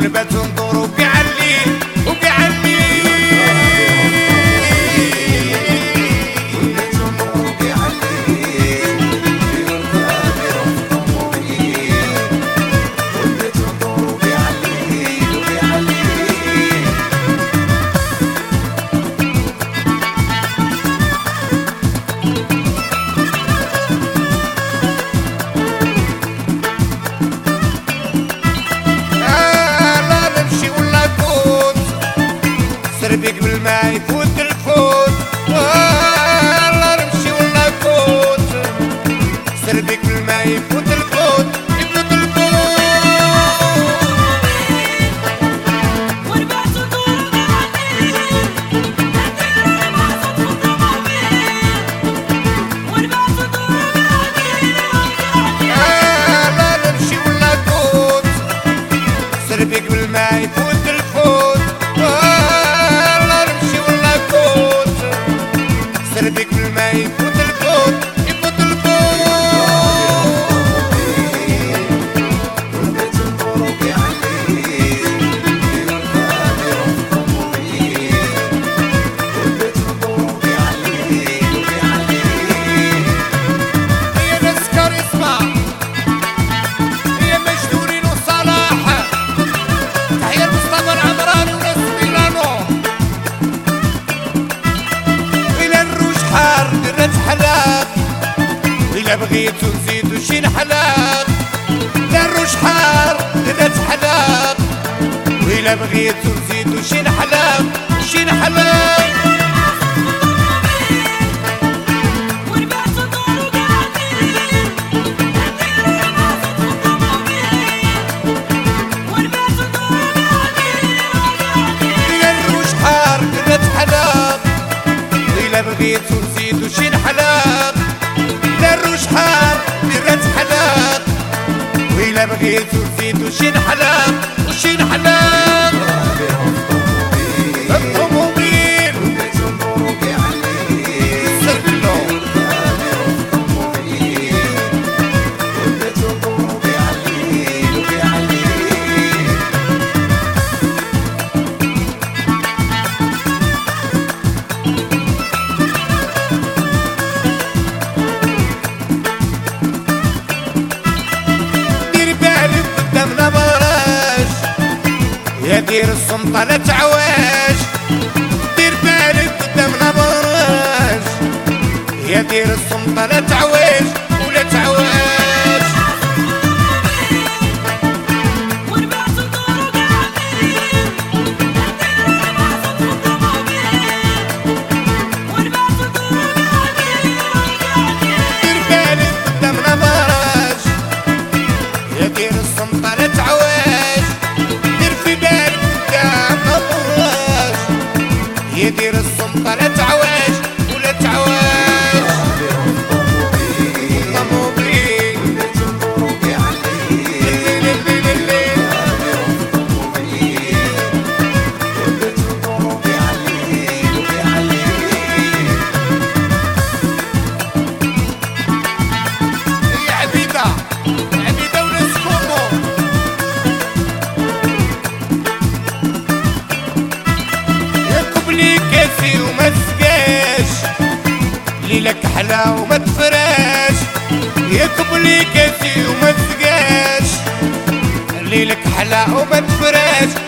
ونبات ندور وكاع الليل وكاع الليل ونبات ندور وكاع الليل ونبات ندور وكاع الليل وكاع الليل سربيك بالماء يفوت الفوت والله نمشي ولا نفوت سربيك بالماء يفوت الفوت يفوت الفوت وربات ندور وكاع الليل ندير ما صدفت الطبيب وربات ندور وكاع الليل لا نمشي ولا نفوت سربيك بالماء يفوت الفوت سربيك بالماء يفوت الفوت يفوت الفوت ونبات ندور وكاع الليل ونبات ندور وكاع الليل وكاع الليل يا نسكر اسمع يا مجدورين وصلاح تحية مصطفى العمراني وناس ميلانو حار درت حلاق إلا بغيتو نزيدو شي نحلاق دروش حار درت حلاق وإلا بغيتو نزيدو شي نحلاق شي نحلاق وربات ندور وكاع الليل ندير ما صدفت الطبيب وربات ندور وكاع الليل دروش حار درت حلاق وإلا بغيتو نزيدو شي نحلاق دروش حار درت حلاق وإلا بغيتو نزيدو شي نحلاق وشي نحلاق الطوموبيل ونبات ندور وكاع الليل سرلو ونبات ندور وكاع الليل وكاع الليل يا دير السلطة لا تعواش دير بالك قدامنا براش يا دير السلطة لا تعواش ولا تعواش وربات ندور وكاع الليل ندير ما صدفت الطبيب وربات ندور وكاع الليل دير بالك قدامنا براش يا دير السلطة لا تعواش يدير السلطة لا تعواش ولا تعواش طموبيل ونبات ندور وكاع الليل ونبات ندور وكاع الليل وكاع الليل يا عبيدة عبيدة وناس كومو لي كاسي وما تسقاش ليلك حلا وما تفراش يكب لي كاسي وما تسقاش ليلك حلا وما تفراش